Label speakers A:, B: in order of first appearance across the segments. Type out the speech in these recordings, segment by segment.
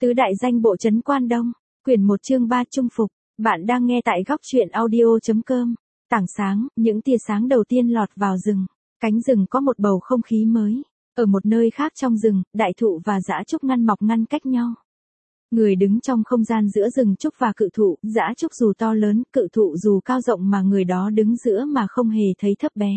A: Tứ đại danh bộ trấn Quan Đông, quyển 1 chương 3 trung phục. Bạn đang nghe tại góc truyện audio.com. Tảng sáng, những tia sáng đầu tiên lọt vào rừng. Cánh rừng có một bầu không khí mới. Ở một nơi khác trong rừng, đại thụ và dã trúc ngăn mọc ngăn cách nhau. Người đứng trong không gian giữa rừng trúc và cự thụ, dã trúc dù to lớn, cự thụ dù cao rộng mà người đó đứng giữa mà không hề thấy thấp bé.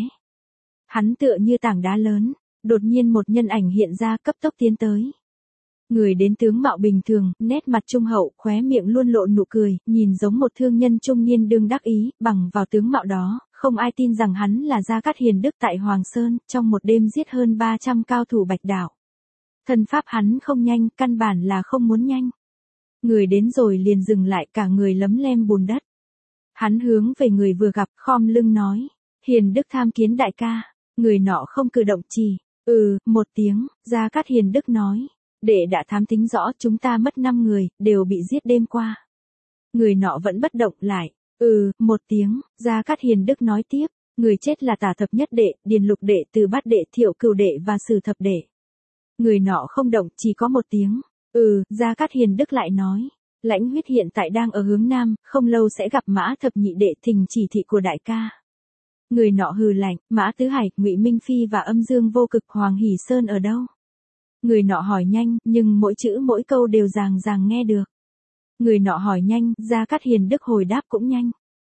A: Hắn tựa như tảng đá lớn, đột nhiên một nhân ảnh hiện ra cấp tốc tiến tới. Người đến tướng mạo bình thường, nét mặt trung hậu, khóe miệng luôn lộ nụ cười, nhìn giống một thương nhân trung niên đương đắc ý, bằng vào tướng mạo đó, không ai tin rằng hắn là Gia Cát Hiền Đức tại Hoàng Sơn, trong một đêm giết hơn 300 cao thủ Bạch Đạo. Thân pháp hắn không nhanh, căn bản là không muốn nhanh. Người đến rồi liền dừng lại, cả người lấm lem bùn đất. Hắn hướng về người vừa gặp, khom lưng nói, Hiền Đức tham kiến đại ca. Người nọ không cử động chỉ, một tiếng, Gia Cát Hiền Đức nói. Đệ đã thám tính rõ, chúng ta mất 5 người, đều bị giết đêm qua. Người nọ vẫn bất động lại. Một tiếng, Gia Cát Hiền Đức nói tiếp. Người chết là Tả Thập Nhất Đệ, Điền Lục Đệ, Từ Bát Đệ, Thiệu Cửu Đệ và Sử Thập Đệ. Người nọ không động, chỉ có một tiếng. Gia Cát Hiền Đức lại nói. Lãnh Huyết hiện tại đang ở hướng Nam, không lâu sẽ gặp Mã Thập Nhị Đệ, thỉnh chỉ thị của đại ca. Người nọ hừ lạnh, Mã Tứ Hải, Ngụy Minh Phi và Âm Dương Vô Cực, Hoàng Hỷ Sơn ở đâu? Người nọ hỏi nhanh, nhưng mỗi chữ mỗi câu đều ràng ràng nghe được. Người nọ hỏi nhanh, Gia Cát Hiền Đức hồi đáp cũng nhanh.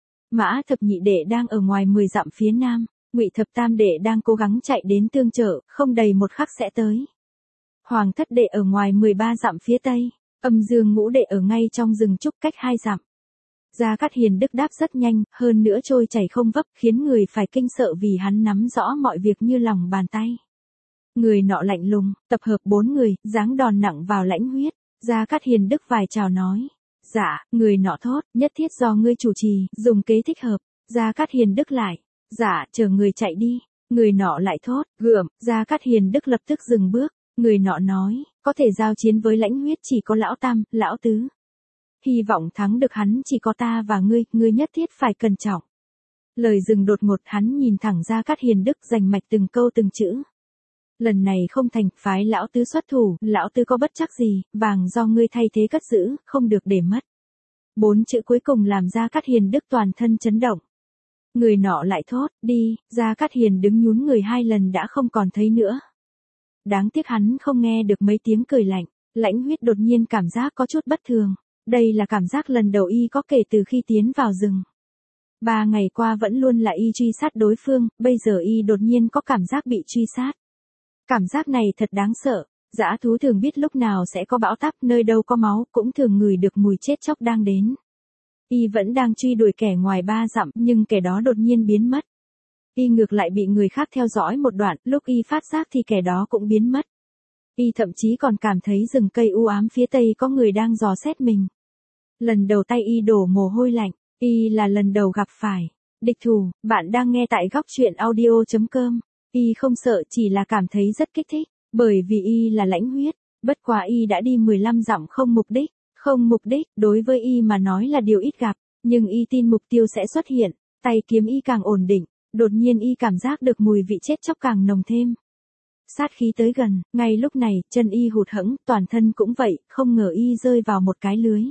A: Mã Thập Nhị Đệ đang ở ngoài 10 dặm phía nam, Ngụy Thập Tam Đệ đang cố gắng chạy đến tương trợ, không đầy một khắc sẽ tới. Hoàng Thất Đệ ở ngoài 13 dặm phía tây, Âm Dương Ngũ Đệ ở ngay trong rừng trúc cách 2 dặm. Gia Cát Hiền Đức đáp rất nhanh, hơn nữa trôi chảy không vấp, khiến người phải kinh sợ vì hắn nắm rõ mọi việc như lòng bàn tay. Người nọ lạnh lùng, tập hợp 4 người, giáng đòn nặng vào Lãnh Huyết. Gia Cát Hiền Đức vài chào nói. Dạ, người nọ thốt, nhất thiết do ngươi chủ trì, dùng kế thích hợp. Gia Cát Hiền Đức lại. Dạ, chờ người chạy đi. Người nọ lại thốt, gượm. Gia Cát Hiền Đức lập tức dừng bước. Người nọ nói, có thể giao chiến với Lãnh Huyết chỉ có lão Tam, lão Tứ. Hy vọng thắng được hắn chỉ có ta và ngươi nhất thiết phải cẩn trọng. Lời dừng đột ngột, hắn nhìn thẳng Gia Cát Hiền Đức, rành mạch từng câu từng chữ. Lần này không thành, phái lão Tứ xuất thủ, lão Tứ có bất chắc gì, vàng do ngươi thay thế cất giữ, không được để mất. 4 chữ cuối cùng làm Gia Cát Hiền Đức toàn thân chấn động. Người nọ lại thốt, đi. Gia Cát Hiền đứng nhún người 2 lần đã không còn thấy nữa. Đáng tiếc hắn không nghe được mấy tiếng cười lạnh. Lãnh Huyết đột nhiên cảm giác có chút bất thường. Đây là cảm giác lần đầu y có kể từ khi tiến vào rừng. 3 ngày qua vẫn luôn là y truy sát đối phương, bây giờ y đột nhiên có cảm giác bị truy sát. Cảm giác này thật đáng sợ, dã thú thường biết lúc nào sẽ có bão táp, nơi đâu có máu, cũng thường ngửi được mùi chết chóc đang đến. Y vẫn đang truy đuổi kẻ ngoài 3 dặm, nhưng kẻ đó đột nhiên biến mất. Y ngược lại bị người khác theo dõi một đoạn, lúc y phát giác thì kẻ đó cũng biến mất. Y thậm chí còn cảm thấy rừng cây u ám phía tây có người đang dò xét mình. Lần đầu tay y đổ mồ hôi lạnh, y là lần đầu gặp phải địch thủ. Bạn đang nghe tại góc truyện audio.com. Y không sợ, chỉ là cảm thấy rất kích thích, bởi vì y là Lãnh Huyết, bất quá y đã đi 15 dặm không mục đích, đối với y mà nói là điều ít gặp, nhưng y tin mục tiêu sẽ xuất hiện, tay kiếm y càng ổn định, đột nhiên y cảm giác được mùi vị chết chóc càng nồng thêm. Sát khí tới gần, ngay lúc này, chân y hụt hẫng, toàn thân cũng vậy, không ngờ y rơi vào một cái lưới.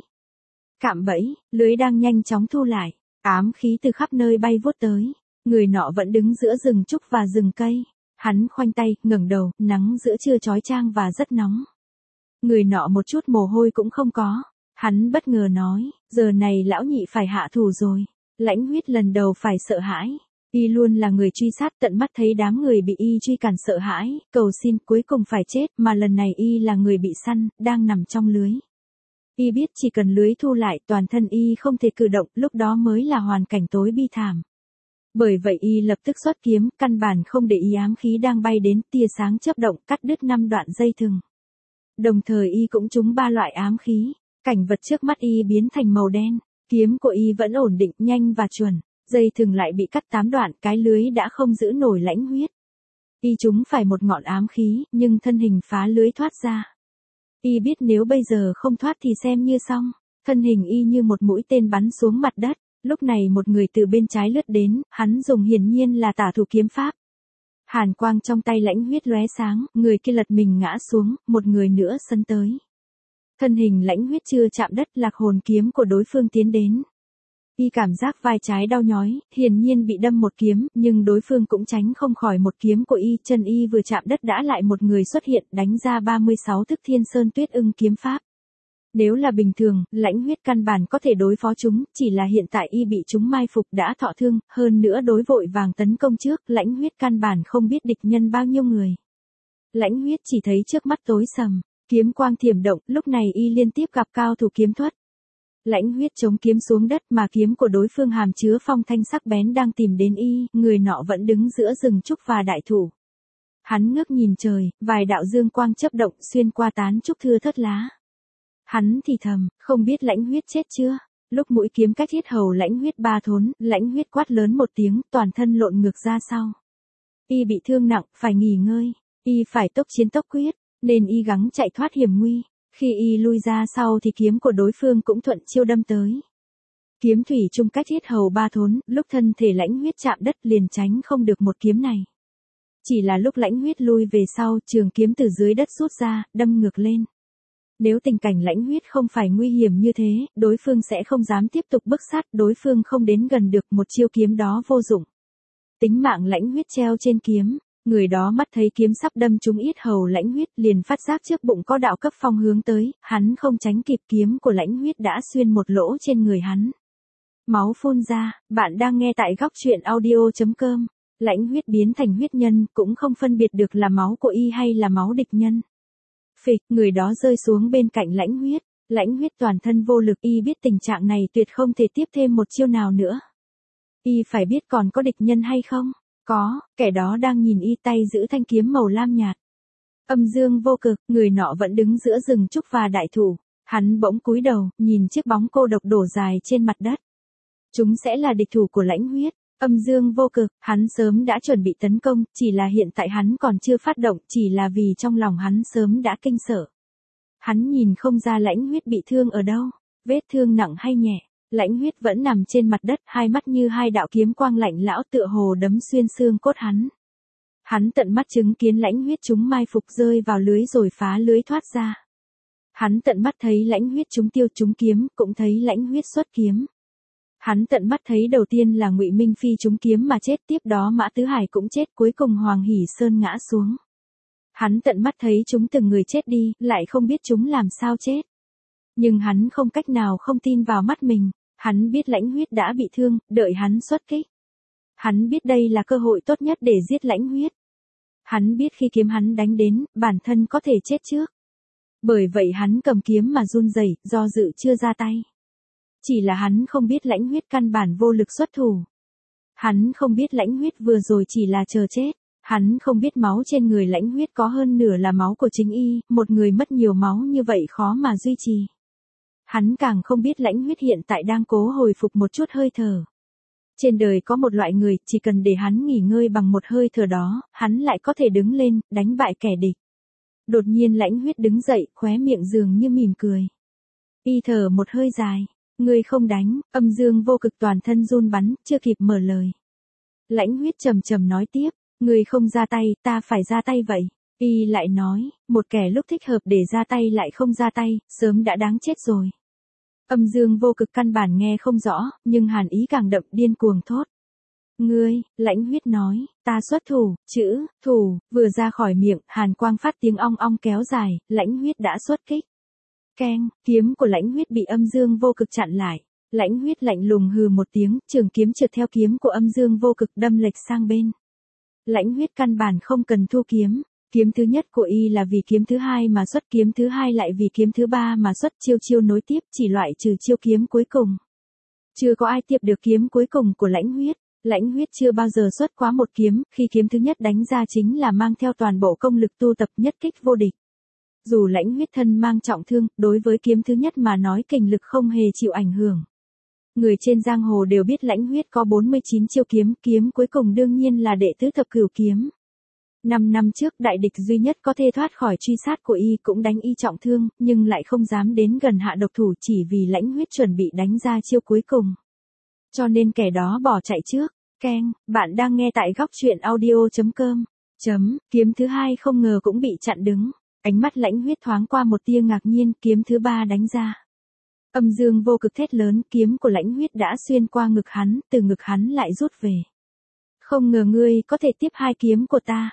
A: Cạm bẫy, lưới đang nhanh chóng thu lại, ám khí từ khắp nơi bay vút tới. Người nọ vẫn đứng giữa rừng trúc và rừng cây. Hắn khoanh tay, ngẩng đầu, nắng giữa trưa chói chang và rất nóng. Người nọ một chút mồ hôi cũng không có. Hắn bất ngờ nói, giờ này lão nhị phải hạ thủ rồi. Lãnh Huyết lần đầu phải sợ hãi. Y luôn là người truy sát, tận mắt thấy đám người bị y truy cản sợ hãi, cầu xin cuối cùng phải chết, mà lần này y là người bị săn, đang nằm trong lưới. Y biết chỉ cần lưới thu lại, toàn thân y không thể cử động, lúc đó mới là hoàn cảnh tối bi thảm. Bởi vậy y lập tức xuất kiếm, căn bản không để ý ám khí đang bay đến, tia sáng chớp động cắt đứt 5 đoạn dây thừng. Đồng thời y cũng trúng 3 loại ám khí, cảnh vật trước mắt y biến thành màu đen, kiếm của y vẫn ổn định, nhanh và chuẩn, dây thừng lại bị cắt 8 đoạn, cái lưới đã không giữ nổi Lãnh Huyết. Y trúng phải một ngọn ám khí, nhưng thân hình phá lưới thoát ra. Y biết nếu bây giờ không thoát thì xem như xong, thân hình y như một mũi tên bắn xuống mặt đất. Lúc này một người từ bên trái lướt đến, hắn dùng hiển nhiên là tả thủ kiếm pháp. Hàn quang trong tay Lãnh Huyết lóe sáng, người kia lật mình ngã xuống, một người nữa sấn tới. Thân hình lãnh huyết chưa chạm đất, lạc hồn kiếm của đối phương tiến đến. Y cảm giác vai trái đau nhói, hiển nhiên bị đâm một kiếm, nhưng đối phương cũng tránh không khỏi một kiếm của y, chân y vừa chạm đất đã lại một người xuất hiện, đánh ra 36 thức Thiên Sơn Tuyết Ưng kiếm pháp. Nếu là bình thường, lãnh huyết căn bản có thể đối phó chúng, chỉ là hiện tại y bị chúng mai phục đã thọ thương, hơn nữa đối vội vàng tấn công trước, lãnh huyết căn bản không biết địch nhân bao nhiêu người. Lãnh huyết chỉ thấy trước mắt tối sầm, kiếm quang thiểm động, lúc này y liên tiếp gặp cao thủ kiếm thuật. Lãnh huyết chống kiếm xuống đất mà kiếm của đối phương hàm chứa phong thanh sắc bén đang tìm đến y, người nọ vẫn đứng giữa rừng trúc và đại thụ. Hắn ngước nhìn trời, vài đạo dương quang chớp động xuyên qua tán trúc thưa thớt lá. Hắn thì thầm, không biết lãnh huyết chết chưa? Lúc mũi kiếm cách yết hầu lãnh huyết ba thốn, lãnh huyết quát lớn một tiếng, toàn thân lộn ngược ra sau. Y bị thương nặng, phải nghỉ ngơi. Y phải tốc chiến tốc quyết, nên y gắng chạy thoát hiểm nguy. Khi y lui ra sau thì kiếm của đối phương cũng thuận chiêu đâm tới. Kiếm thủy chung cách yết hầu ba thốn, lúc thân thể lãnh huyết chạm đất liền tránh không được một kiếm này. Chỉ là lúc lãnh huyết lui về sau, trường kiếm từ dưới đất rút ra, đâm ngược lên. Nếu tình cảnh lãnh huyết không phải nguy hiểm như thế, đối phương sẽ không dám tiếp tục bức sát, đối phương không đến gần được, một chiêu kiếm đó vô dụng. Tính mạng lãnh huyết treo trên kiếm, người đó mắt thấy kiếm sắp đâm trúng yết hầu lãnh huyết, liền phát giác trước bụng có đạo cấp phong hướng tới, hắn không tránh kịp, kiếm của lãnh huyết đã xuyên một lỗ trên người hắn. Máu phun ra, bạn đang nghe tại góc truyện audio.com. Lãnh huyết biến thành huyết nhân, cũng không phân biệt được là máu của y hay là máu địch nhân. Phịch, người đó rơi xuống bên cạnh lãnh huyết toàn thân vô lực, y biết tình trạng này tuyệt không thể tiếp thêm một chiêu nào nữa. Y phải biết còn có địch nhân hay không? Có, kẻ đó đang nhìn y, tay giữ thanh kiếm màu lam nhạt. Âm dương vô cực, người nọ vẫn đứng giữa rừng trúc và đại thụ. Hắn bỗng cúi đầu, nhìn chiếc bóng cô độc đổ dài trên mặt đất. Chúng sẽ là địch thủ của lãnh huyết. Âm dương vô cực, hắn sớm đã chuẩn bị tấn công, chỉ là hiện tại hắn còn chưa phát động, chỉ là vì trong lòng hắn sớm đã kinh sợ. Hắn nhìn không ra lãnh huyết bị thương ở đâu, vết thương nặng hay nhẹ. Lãnh huyết vẫn nằm trên mặt đất, hai mắt như hai đạo kiếm quang lạnh lão tựa hồ đấm xuyên xương cốt hắn. Hắn tận mắt chứng kiến lãnh huyết chúng mai phục rơi vào lưới rồi phá lưới thoát ra. Hắn tận mắt thấy lãnh huyết chúng tiêu chúng kiếm, cũng thấy lãnh huyết xuất kiếm. Hắn tận mắt thấy đầu tiên là Ngụy Minh Phi trúng kiếm mà chết, tiếp đó Mã Tứ Hải cũng chết, cuối cùng Hoàng Hỷ Sơn ngã xuống. Hắn tận mắt thấy chúng từng người chết đi, lại không biết chúng làm sao chết. Nhưng hắn không cách nào không tin vào mắt mình, hắn biết lãnh huyết đã bị thương, đợi hắn xuất kích. Hắn biết đây là cơ hội tốt nhất để giết lãnh huyết. Hắn biết khi kiếm hắn đánh đến, bản thân có thể chết trước. Bởi vậy hắn cầm kiếm mà run rẩy, do dự chưa ra tay. Chỉ là hắn không biết lãnh huyết căn bản vô lực xuất thủ. Hắn không biết lãnh huyết vừa rồi chỉ là chờ chết. Hắn không biết máu trên người lãnh huyết có hơn nửa là máu của chính y, một người mất nhiều máu như vậy khó mà duy trì. Hắn càng không biết lãnh huyết hiện tại đang cố hồi phục một chút hơi thở. Trên đời có một loại người, chỉ cần để hắn nghỉ ngơi bằng một hơi thở đó, hắn lại có thể đứng lên, đánh bại kẻ địch. Đột nhiên lãnh huyết đứng dậy, khóe miệng dường như mỉm cười. Y thở một hơi dài. Ngươi không đánh, âm dương vô cực toàn thân run bắn, chưa kịp mở lời. Lãnh huyết trầm trầm nói tiếp, ngươi không ra tay, ta phải ra tay vậy. Y lại nói, một kẻ lúc thích hợp để ra tay lại không ra tay, sớm đã đáng chết rồi. Âm dương vô cực căn bản nghe không rõ, nhưng hàn ý càng đậm, điên cuồng thốt. Ngươi, lãnh huyết nói, ta xuất thủ, chữ, thủ, vừa ra khỏi miệng, hàn quang phát tiếng ong ong kéo dài, lãnh huyết đã xuất kích. Keng, kiếm của lãnh huyết bị âm dương vô cực chặn lại. Lãnh huyết lạnh lùng hừ một tiếng, trường kiếm trượt theo kiếm của âm dương vô cực đâm lệch sang bên. Lãnh huyết căn bản không cần thu kiếm. Kiếm thứ nhất của y là vì kiếm thứ hai mà xuất, kiếm thứ hai lại vì kiếm thứ ba mà xuất, chiêu chiêu nối tiếp, chỉ loại trừ chiêu kiếm cuối cùng. Chưa có ai tiếp được kiếm cuối cùng của lãnh huyết. Lãnh huyết chưa bao giờ xuất quá một kiếm, khi kiếm thứ nhất đánh ra chính là mang theo toàn bộ công lực tu tập, nhất kích vô địch. Dù lãnh huyết thân mang trọng thương, đối với kiếm thứ nhất mà nói kình lực không hề chịu ảnh hưởng. Người trên giang hồ đều biết lãnh huyết có 49 chiêu kiếm, kiếm cuối cùng đương nhiên là đệ tứ thập cửu kiếm. 5 năm trước đại địch duy nhất có thể thoát khỏi truy sát của y cũng đánh y trọng thương, nhưng lại không dám đến gần hạ độc thủ chỉ vì lãnh huyết chuẩn bị đánh ra chiêu cuối cùng. Cho nên kẻ đó bỏ chạy trước. Keng, bạn đang nghe tại góc truyện audio.com. Kiếm thứ hai không ngờ cũng bị chặn đứng. Ánh mắt Lãnh Huyết thoáng qua một tia ngạc nhiên, kiếm thứ 3 đánh ra. Âm Dương Vô Cực thét lớn, kiếm của Lãnh Huyết đã xuyên qua ngực hắn, từ ngực hắn lại rút về. Không ngờ ngươi có thể tiếp 2 kiếm của ta.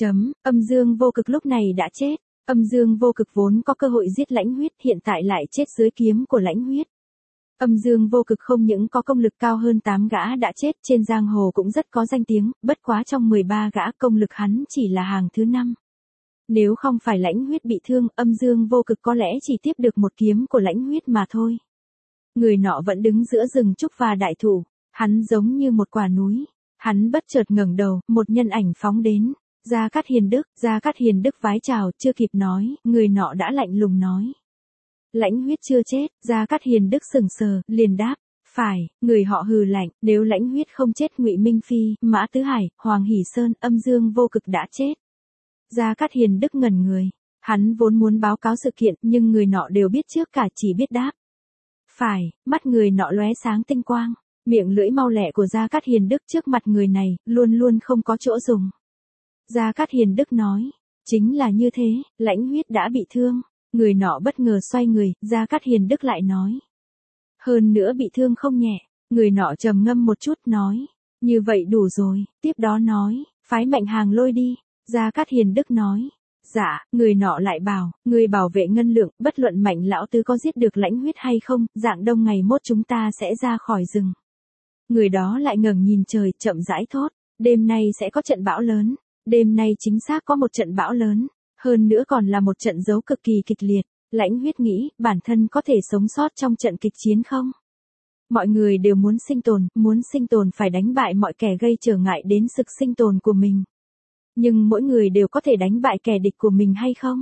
A: Âm Dương Vô Cực lúc này đã chết. Âm Dương Vô Cực vốn có cơ hội giết Lãnh Huyết, hiện tại lại chết dưới kiếm của Lãnh Huyết. Âm Dương Vô Cực không những có công lực cao hơn 8 gã đã chết, trên giang hồ cũng rất có danh tiếng, bất quá trong 13 gã công lực hắn chỉ là hàng thứ 5. Nếu không phải Lãnh Huyết bị thương, Âm Dương Vô Cực có lẽ chỉ tiếp được một kiếm của Lãnh Huyết mà thôi. Người nọ vẫn đứng giữa rừng trúc và đại thụ, hắn giống như một quả núi. Hắn bất chợt ngẩng đầu, một nhân ảnh phóng đến. Gia Cát Hiền Đức vái chào, chưa kịp nói, người nọ đã lạnh lùng nói. Lãnh Huyết chưa chết. Gia Cát Hiền Đức sững sờ, liền đáp, phải. Người họ hừ lạnh, nếu Lãnh Huyết không chết, Ngụy Minh Phi, Mã Tứ Hải, Hoàng Hỷ Sơn, Âm Dương Vô Cực đã chết. Gia Cát Hiền Đức ngẩn người, hắn vốn muốn báo cáo sự kiện, nhưng người nọ đều biết trước cả, chỉ biết đáp. Phải. Mắt người nọ lóe sáng tinh quang, miệng lưỡi mau lẹ của Gia Cát Hiền Đức trước mặt người này, luôn luôn không có chỗ dùng. Gia Cát Hiền Đức nói, chính là như thế, Lãnh Huyết đã bị thương. Người nọ bất ngờ xoay người, Gia Cát Hiền Đức lại nói. Hơn nữa bị thương không nhẹ. Người nọ trầm ngâm một chút nói, như vậy đủ rồi, tiếp đó nói, phái Mạnh Hàng Lôi đi. Gia Cát Hiền Đức nói, dạ. Người nọ lại bảo, người bảo vệ ngân lượng, bất luận Mạnh lão tứ có giết được Lãnh Huyết hay không, dạng đông ngày mốt chúng ta sẽ ra khỏi rừng. Người đó lại ngẩng nhìn trời, chậm rãi thốt, đêm nay sẽ có trận bão lớn. Đêm nay chính xác có một trận bão lớn, hơn nữa còn là một trận đấu cực kỳ kịch liệt. Lãnh Huyết nghĩ, bản thân có thể sống sót trong trận kịch chiến không? Mọi người đều muốn sinh tồn phải đánh bại mọi kẻ gây trở ngại đến sự sinh tồn của mình. Nhưng mỗi người đều có thể đánh bại kẻ địch của mình hay không?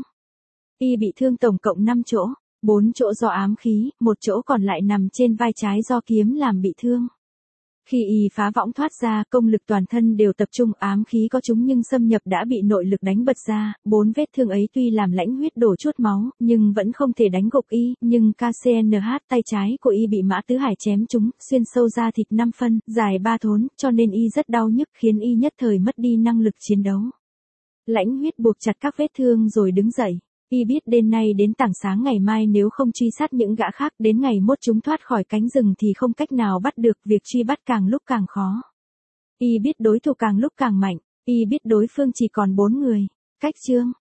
A: Y bị thương tổng cộng 5 chỗ, 4 chỗ do ám khí, 1 chỗ còn lại nằm trên vai trái do kiếm làm bị thương. Khi y phá võng thoát ra, công lực toàn thân đều tập trung, ám khí có chúng nhưng xâm nhập đã bị nội lực đánh bật ra, 4 vết thương ấy tuy làm Lãnh Huyết đổ chuốt máu, nhưng vẫn không thể đánh gục y, nhưng KCNH tay trái của y bị Mã Tứ Hải chém trúng, xuyên sâu ra thịt 5 phân, dài 3 thốn, cho nên y rất đau nhức, khiến y nhất thời mất đi năng lực chiến đấu. Lãnh Huyết buộc chặt các vết thương rồi đứng dậy. Y biết đêm nay đến tảng sáng ngày mai nếu không truy sát những gã khác, đến ngày mốt chúng thoát khỏi cánh rừng thì không cách nào bắt được, việc truy bắt càng lúc càng khó. Y biết đối thủ càng lúc càng mạnh, y biết đối phương chỉ còn 4 người. Cách chương